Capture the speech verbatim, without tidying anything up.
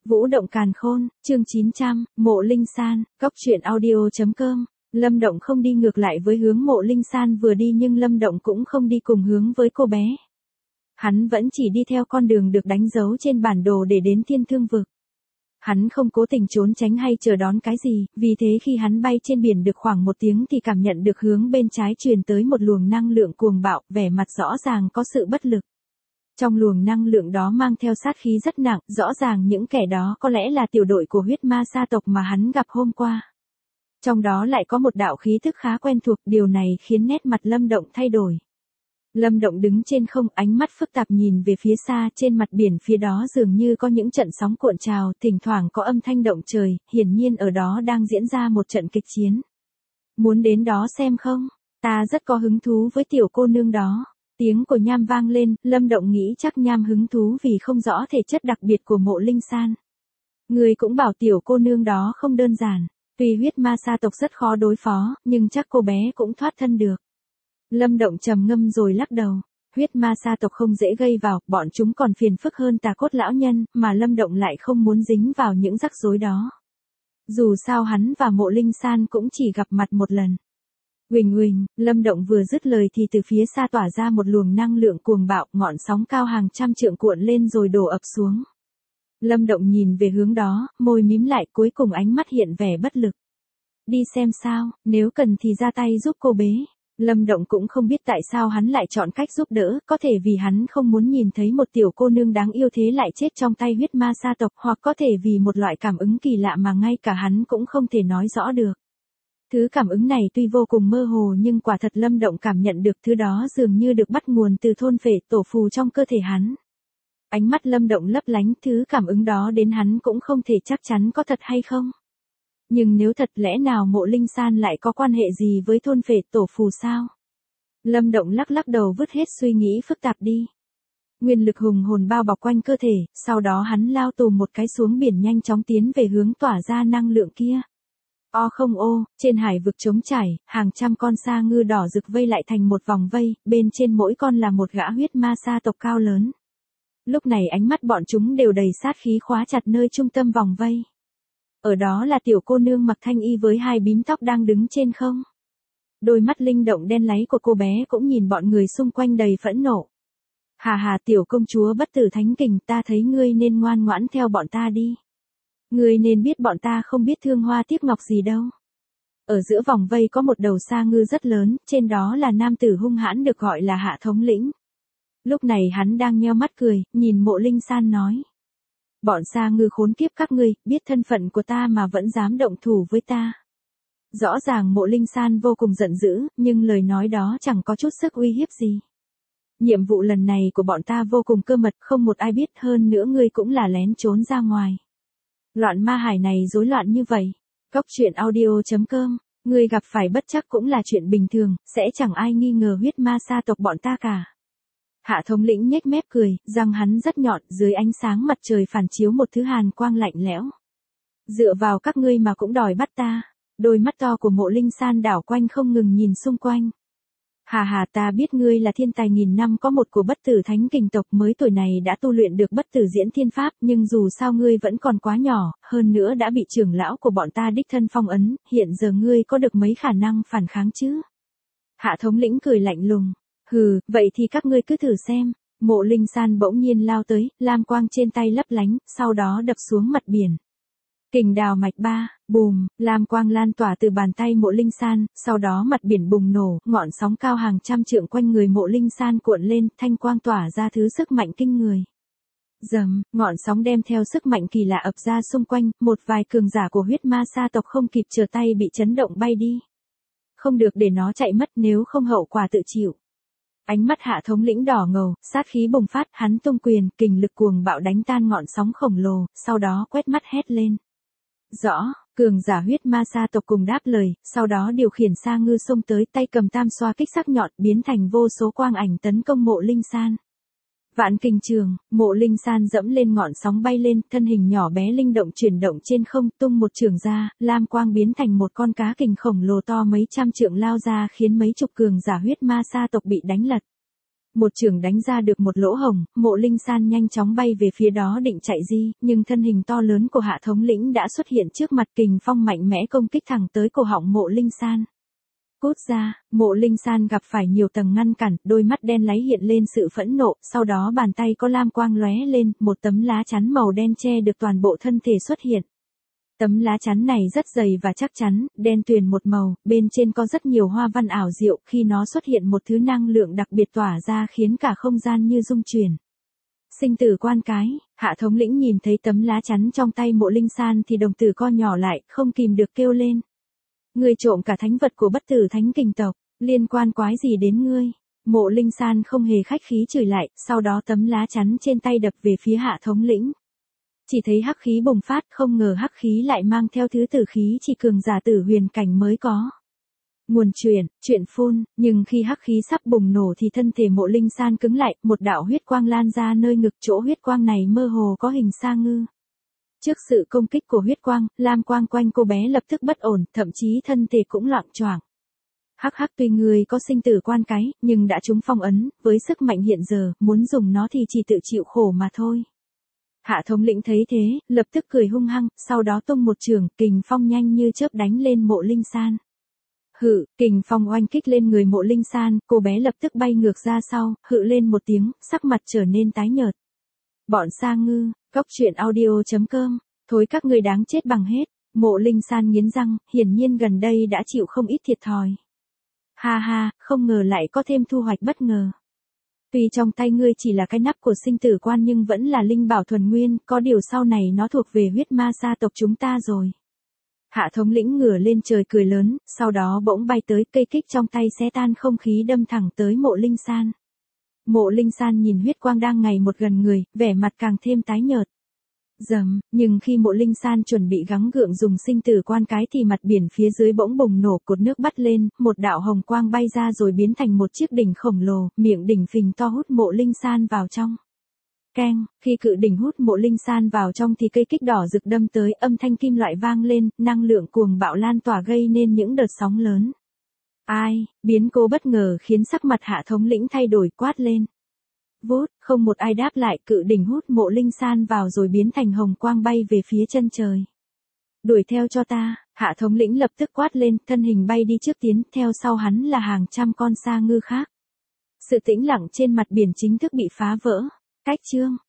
Vũ động càn khôn, chương chín trăm, Mộ Linh San, Cóc truyện audio.com. Lâm Động không đi ngược lại với hướng Mộ Linh San vừa đi nhưng Lâm Động cũng không đi cùng hướng với cô bé. Hắn vẫn chỉ đi theo con đường được đánh dấu trên bản đồ để đến Thiên Thương Vực. Hắn không cố tình trốn tránh hay chờ đón cái gì, vì thế khi hắn bay trên biển được khoảng một tiếng thì cảm nhận được hướng bên trái truyền tới một luồng năng lượng cuồng bạo, vẻ mặt rõ ràng có sự bất lực. Trong luồng năng lượng đó mang theo sát khí rất nặng, rõ ràng những kẻ đó có lẽ là tiểu đội của huyết ma sa tộc mà hắn gặp hôm qua. Trong đó lại có một đạo khí thức khá quen thuộc, điều này khiến nét mặt Lâm Động thay đổi. Lâm Động đứng trên không, ánh mắt phức tạp nhìn về phía xa, trên mặt biển phía đó dường như có những trận sóng cuộn trào, thỉnh thoảng có âm thanh động trời, hiển nhiên ở đó đang diễn ra một trận kịch chiến. Muốn đến đó xem không? Ta rất có hứng thú với tiểu cô nương đó. Tiếng của Nham vang lên, Lâm Động nghĩ chắc Nham hứng thú vì không rõ thể chất đặc biệt của Mộ Linh San. Người cũng bảo tiểu cô nương đó không đơn giản, tuy huyết ma sa tộc rất khó đối phó, nhưng chắc cô bé cũng thoát thân được. Lâm Động trầm ngâm rồi lắc đầu, huyết ma sa tộc không dễ gây vào, bọn chúng còn phiền phức hơn Tà Cốt lão nhân, mà Lâm Động lại không muốn dính vào những rắc rối đó. Dù sao hắn và Mộ Linh San cũng chỉ gặp mặt một lần. Huỳnh huỳnh, Lâm Động vừa dứt lời thì từ phía xa tỏa ra một luồng năng lượng cuồng bạo, ngọn sóng cao hàng trăm trượng cuộn lên rồi đổ ập xuống. Lâm Động nhìn về hướng đó, môi mím lại, cuối cùng ánh mắt hiện vẻ bất lực. Đi xem sao, nếu cần thì ra tay giúp cô bé. Lâm Động cũng không biết tại sao hắn lại chọn cách giúp đỡ, có thể vì hắn không muốn nhìn thấy một tiểu cô nương đáng yêu thế lại chết trong tay huyết ma sa tộc, hoặc có thể vì một loại cảm ứng kỳ lạ mà ngay cả hắn cũng không thể nói rõ được. Thứ cảm ứng này tuy vô cùng mơ hồ nhưng quả thật Lâm Động cảm nhận được thứ đó dường như được bắt nguồn từ thôn phệ tổ phù trong cơ thể hắn. Ánh mắt Lâm Động lấp lánh, thứ cảm ứng đó đến hắn cũng không thể chắc chắn có thật hay không. Nhưng nếu thật, lẽ nào Mộ Linh San lại có quan hệ gì với thôn phệ tổ phù sao? Lâm Động lắc lắc đầu vứt hết suy nghĩ phức tạp đi. Nguyên lực hùng hồn bao bọc quanh cơ thể, sau đó hắn lao tùm một cái xuống biển nhanh chóng tiến về hướng tỏa ra năng lượng kia. O không ô, trên hải vực trống trải, hàng trăm con sa ngư đỏ rực vây lại thành một vòng vây, bên trên mỗi con là một gã huyết ma sa tộc cao lớn. Lúc này ánh mắt bọn chúng đều đầy sát khí khóa chặt nơi trung tâm vòng vây. Ở đó là tiểu cô nương mặc thanh y với hai bím tóc đang đứng trên không. Đôi mắt linh động đen láy của cô bé cũng nhìn bọn người xung quanh đầy phẫn nộ. Hà hà, tiểu công chúa bất tử thánh kình, ta thấy ngươi nên ngoan ngoãn theo bọn ta đi. Ngươi nên biết bọn ta không biết thương hoa tiếc ngọc gì đâu. Ở giữa vòng vây có một đầu sa ngư rất lớn, trên đó là nam tử hung hãn được gọi là Hạ thống lĩnh. Lúc này hắn đang nheo mắt cười, nhìn Mộ Linh San nói. Bọn sa ngư khốn kiếp các ngươi, biết thân phận của ta mà vẫn dám động thủ với ta. Rõ ràng Mộ Linh San vô cùng giận dữ, nhưng lời nói đó chẳng có chút sức uy hiếp gì. Nhiệm vụ lần này của bọn ta vô cùng cơ mật, không một ai biết, hơn nữa ngươi cũng là lén trốn ra ngoài. Loạn ma hải này rối loạn như vậy. Cóc truyện audio.com, ngươi gặp phải bất trắc cũng là chuyện bình thường, sẽ chẳng ai nghi ngờ huyết ma sa tộc bọn ta cả. Hạ thống lĩnh nhếch mép cười, răng hắn rất nhọn, dưới ánh sáng mặt trời phản chiếu một thứ hàn quang lạnh lẽo. Dựa vào các ngươi mà cũng đòi bắt ta. Đôi mắt to của Mộ Linh San đảo quanh không ngừng nhìn xung quanh. Hà hà, ta biết ngươi là thiên tài nghìn năm có một của bất tử thánh kình tộc, mới tuổi này đã tu luyện được bất tử diễn thiên pháp, nhưng dù sao ngươi vẫn còn quá nhỏ, hơn nữa đã bị trưởng lão của bọn ta đích thân phong ấn, hiện giờ ngươi có được mấy khả năng phản kháng chứ? Hạ thống lĩnh cười lạnh lùng. Hừ, vậy thì các ngươi cứ thử xem. Mộ Linh San bỗng nhiên lao tới, lam quang trên tay lấp lánh, sau đó đập xuống mặt biển. Kình đào mạch ba, bùm, lam quang lan tỏa từ bàn tay Mộ Linh San, sau đó mặt biển bùng nổ, ngọn sóng cao hàng trăm trượng quanh người Mộ Linh San cuộn lên, thanh quang tỏa ra thứ sức mạnh kinh người. Dầm, ngọn sóng đem theo sức mạnh kỳ lạ ập ra xung quanh, một vài cường giả của huyết ma sa tộc không kịp trở tay bị chấn động bay đi. Không được để nó chạy mất, nếu không hậu quả tự chịu. Ánh mắt Hạ thống lĩnh đỏ ngầu, sát khí bùng phát, hắn tung quyền, kình lực cuồng bạo đánh tan ngọn sóng khổng lồ, sau đó quét mắt hét lên. Rõ, cường giả huyết ma sa tộc cùng đáp lời, sau đó điều khiển sa ngư xông tới, tay cầm tam xoa kích sắc nhọn, biến thành vô số quang ảnh tấn công Mộ Linh San. Vạn kình trường, Mộ Linh San dẫm lên ngọn sóng bay lên, thân hình nhỏ bé linh động chuyển động trên không, tung một trường ra, lam quang biến thành một con cá kình khổng lồ to mấy trăm trượng lao ra, khiến mấy chục cường giả huyết ma sa tộc bị đánh lật. Một chưởng đánh ra được một lỗ hổng, Mộ Linh San nhanh chóng bay về phía đó định chạy di, nhưng thân hình to lớn của Hạ thống lĩnh đã xuất hiện trước mặt, kình phong mạnh mẽ công kích thẳng tới cổ họng Mộ Linh San. Cút ra, Mộ Linh San gặp phải nhiều tầng ngăn cản, đôi mắt đen láy hiện lên sự phẫn nộ, sau đó bàn tay có lam quang lóe lên, một tấm lá chắn màu đen che được toàn bộ thân thể xuất hiện. Tấm lá chắn này rất dày và chắc chắn, đen tuyền một màu, bên trên có rất nhiều hoa văn ảo diệu, khi nó xuất hiện một thứ năng lượng đặc biệt tỏa ra khiến cả không gian như rung chuyển. Sinh tử quan cái, Hạ thống lĩnh nhìn thấy tấm lá chắn trong tay Mộ Linh San thì đồng tử co nhỏ lại, không kìm được kêu lên. Ngươi trộm cả thánh vật của bất tử thánh kình tộc, liên quan quái gì đến ngươi? Mộ Linh San không hề khách khí chửi lại, sau đó tấm lá chắn trên tay đập về phía Hạ thống lĩnh. Chỉ thấy hắc khí bùng phát, không ngờ hắc khí lại mang theo thứ tử khí chỉ cường giả tử huyền cảnh mới có. Nguồn chuyển, chuyện phun, nhưng khi hắc khí sắp bùng nổ thì thân thể Mộ Linh San cứng lại, một đạo huyết quang lan ra nơi ngực, chỗ huyết quang này mơ hồ có hình sa ngư. Trước sự công kích của huyết quang, lam quang quanh cô bé lập tức bất ổn, thậm chí thân thể cũng loạng choạng. Hắc hắc, tuy người có sinh tử quan cái, nhưng đã trúng phong ấn, với sức mạnh hiện giờ, muốn dùng nó thì chỉ tự chịu khổ mà thôi. Hạ thống lĩnh thấy thế, lập tức cười hung hăng, sau đó tung một chưởng, kình phong nhanh như chớp đánh lên Mộ Linh San. Hự, kình phong oanh kích lên người Mộ Linh San, cô bé lập tức bay ngược ra sau, hự lên một tiếng, sắc mặt trở nên tái nhợt. Bọn sa ngư, cóc truyện audio chấm com, thối các người đáng chết bằng hết. Mộ Linh San nghiến răng, hiển nhiên gần đây đã chịu không ít thiệt thòi. Ha ha, không ngờ lại có thêm thu hoạch bất ngờ. Tuy trong tay ngươi chỉ là cái nắp của sinh tử quan nhưng vẫn là linh bảo thuần nguyên, có điều sau này nó thuộc về huyết ma sa tộc chúng ta rồi. Hạ thống lĩnh ngửa lên trời cười lớn, sau đó bỗng bay tới, cây kích trong tay xé tan không khí đâm thẳng tới Mộ Linh San. Mộ Linh San nhìn huyết quang đang ngày một gần người, vẻ mặt càng thêm tái nhợt. Dầm, nhưng khi Mộ Linh San chuẩn bị gắng gượng dùng sinh tử quan cái thì mặt biển phía dưới bỗng bùng nổ, cột nước bắt lên, một đạo hồng quang bay ra rồi biến thành một chiếc đỉnh khổng lồ, miệng đỉnh phình to hút Mộ Linh San vào trong. Keng, khi cự đỉnh hút Mộ Linh San vào trong thì cây kích đỏ rực đâm tới, âm thanh kim loại vang lên, năng lượng cuồng bạo lan tỏa gây nên những đợt sóng lớn. Ai, biến cố bất ngờ khiến sắc mặt Hạ thống lĩnh thay đổi, quát lên. Vút, không một ai đáp lại, cự đỉnh hút Mộ Linh San vào rồi biến thành hồng quang bay về phía chân trời. Đuổi theo cho ta, Hạ thống lĩnh lập tức quát lên, thân hình bay đi trước tiến, theo sau hắn là hàng trăm con sa ngư khác. Sự tĩnh lặng trên mặt biển chính thức bị phá vỡ. Cách chương